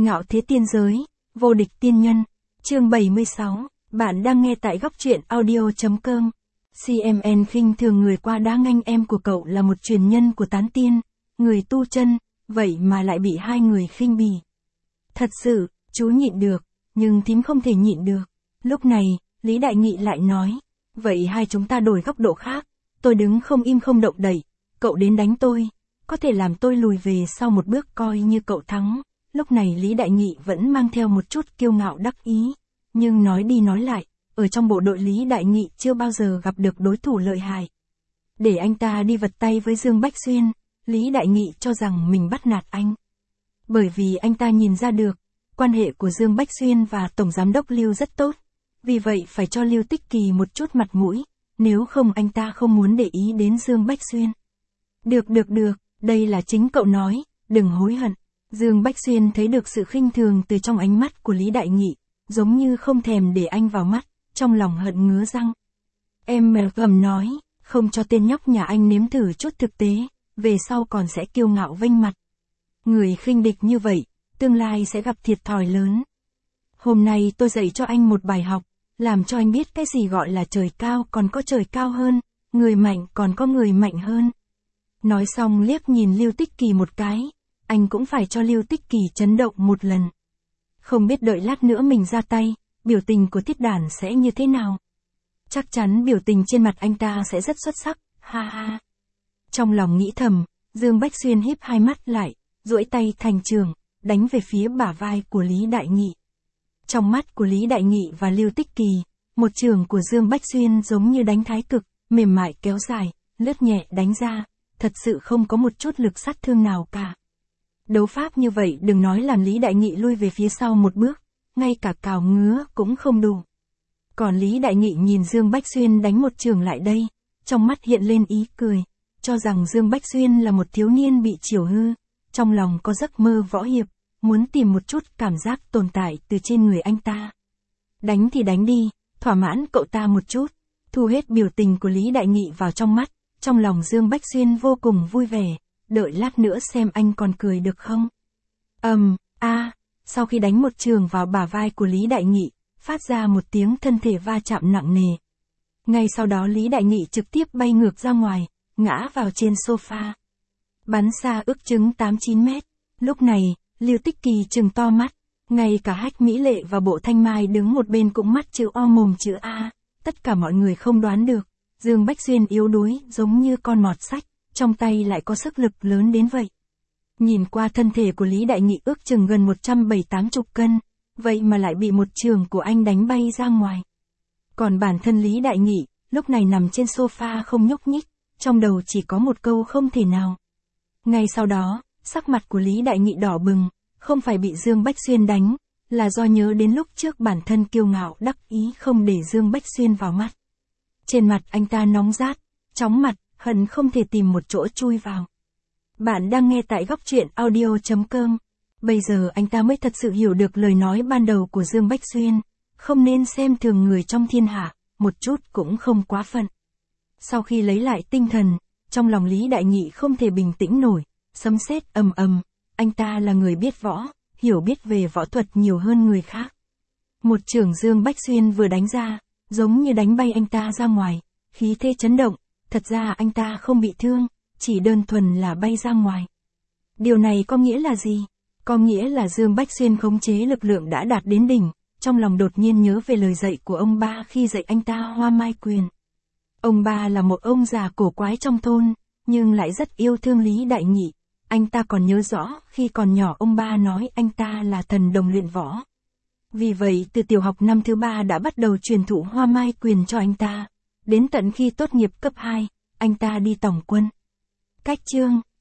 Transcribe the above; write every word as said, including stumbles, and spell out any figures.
Ngạo thế tiên giới, vô địch tiên nhân. Chương bảy mươi sáu, bạn đang nghe tại góc truyện audio chấm com. xê em en khinh thường người qua đáng anh em của cậu là một truyền nhân của tán tiên, người tu chân, vậy mà lại bị hai người khinh bỉ. Thật sự, chú nhịn được, nhưng thím không thể nhịn được. Lúc này, Lý Đại Nghị lại nói, vậy hai chúng ta đổi góc độ khác, tôi đứng không im không động đậy, cậu đến đánh tôi, có thể làm tôi lùi về sau một bước coi như cậu thắng. Lúc này Lý Đại Nghị vẫn mang theo một chút kiêu ngạo đắc ý, nhưng nói đi nói lại, ở trong bộ đội Lý Đại Nghị chưa bao giờ gặp được đối thủ lợi hại. Để anh ta đi vật tay với Dương Bách Xuyên, Lý Đại Nghị cho rằng mình bắt nạt anh. Bởi vì anh ta nhìn ra được, quan hệ của Dương Bách Xuyên và Tổng Giám đốc Lưu rất tốt, vì vậy phải cho Lưu Tích Kỳ một chút mặt mũi, nếu không anh ta không muốn để ý đến Dương Bách Xuyên. Được được được, đây là chính cậu nói, đừng hối hận. Dương Bách Xuyên thấy được sự khinh thường từ trong ánh mắt của Lý Đại Nghị, giống như không thèm để anh vào mắt, trong lòng hận ngứa răng. Em mèo gầm nói, không cho tên nhóc nhà anh nếm thử chút thực tế, về sau còn sẽ kiêu ngạo vênh mặt. Người khinh địch như vậy, tương lai sẽ gặp thiệt thòi lớn. Hôm nay tôi dạy cho anh một bài học, làm cho anh biết cái gì gọi là trời cao còn có trời cao hơn, người mạnh còn có người mạnh hơn. Nói xong liếc nhìn Lưu Tích Kỳ một cái, anh cũng phải cho Lưu Tích Kỳ chấn động một lần. Không biết đợi lát nữa mình ra tay, biểu tình của Thiết Đản sẽ như thế nào. Chắc chắn biểu tình trên mặt anh ta sẽ rất xuất sắc, ha ha. Trong lòng nghĩ thầm, Dương Bách Xuyên híp hai mắt lại, duỗi tay thành trường, đánh về phía bả vai của Lý Đại Nghị. Trong mắt của Lý Đại Nghị và Lưu Tích Kỳ, một trường của Dương Bách Xuyên giống như đánh thái cực, mềm mại kéo dài, lướt nhẹ đánh ra, thật sự không có một chút lực sát thương nào cả. Đấu pháp như vậy đừng nói làm Lý Đại Nghị lui về phía sau một bước, ngay cả cào ngứa cũng không đủ. Còn Lý Đại Nghị nhìn Dương Bách Xuyên đánh một trường lại đây, trong mắt hiện lên ý cười, cho rằng Dương Bách Xuyên là một thiếu niên bị chiều hư, trong lòng có giấc mơ võ hiệp, muốn tìm một chút cảm giác tồn tại từ trên người anh ta. Đánh thì đánh đi, thỏa mãn cậu ta một chút, thu hết biểu tình của Lý Đại Nghị vào trong mắt, trong lòng Dương Bách Xuyên vô cùng vui vẻ, đợi lát nữa xem anh còn cười được không. Ầm, um, a, sau khi đánh một trường vào bả vai của Lý Đại Nghị, phát ra một tiếng thân thể va chạm nặng nề. Ngay sau đó Lý Đại Nghị trực tiếp bay ngược ra ngoài, ngã vào trên sofa. Bắn xa ước chừng tám chín mét. Lúc này, Lưu Tích Kỳ trừng to mắt, ngay cả Hách Mỹ Lệ và Bộ Thanh Mai đứng một bên cũng mắt chữ O mồm chữ A, tất cả mọi người không đoán được, Dương Bách Xuyên yếu đuối giống như con mọt sách, trong tay lại có sức lực lớn đến vậy. Nhìn qua thân thể của Lý Đại Nghị ước chừng gần một trăm bảy mươi tám cân, vậy mà lại bị một trường của anh đánh bay ra ngoài. Còn bản thân Lý Đại Nghị, lúc này nằm trên sofa không nhúc nhích, trong đầu chỉ có một câu không thể nào. Ngay sau đó, sắc mặt của Lý Đại Nghị đỏ bừng, không phải bị Dương Bách Xuyên đánh, là do nhớ đến lúc trước bản thân kiêu ngạo đắc ý không để Dương Bách Xuyên vào mắt. Trên mặt anh ta nóng rát, chóng mặt, hận không thể tìm một chỗ chui vào. Bạn đang nghe tại góc truyện audio chấm com. Bây giờ anh ta mới thật sự hiểu được lời nói ban đầu của Dương Bách Xuyên, không nên xem thường người trong thiên hạ, một chút cũng không quá phận. Sau khi lấy lại tinh thần, trong lòng Lý Đại Nghị không thể bình tĩnh nổi, sấm sét ầm ầm, anh ta là người biết võ, hiểu biết về võ thuật nhiều hơn người khác. Một chưởng Dương Bách Xuyên vừa đánh ra, giống như đánh bay anh ta ra ngoài, khí thế chấn động, thật ra anh ta không bị thương, chỉ đơn thuần là bay ra ngoài. Điều này có nghĩa là gì? Có nghĩa là Dương Bách Xuyên khống chế lực lượng đã đạt đến đỉnh, trong lòng đột nhiên nhớ về lời dạy của ông ba khi dạy anh ta Hoa Mai Quyền. Ông ba là một ông già cổ quái trong thôn, nhưng lại rất yêu thương Lý Đại Nghị. Anh ta còn nhớ rõ khi còn nhỏ ông ba nói anh ta là thần đồng luyện võ. Vì vậy từ tiểu học năm thứ ba đã bắt đầu truyền thụ Hoa Mai Quyền cho anh ta. Đến tận khi tốt nghiệp cấp hai, anh ta đi tổng quân. Cách chương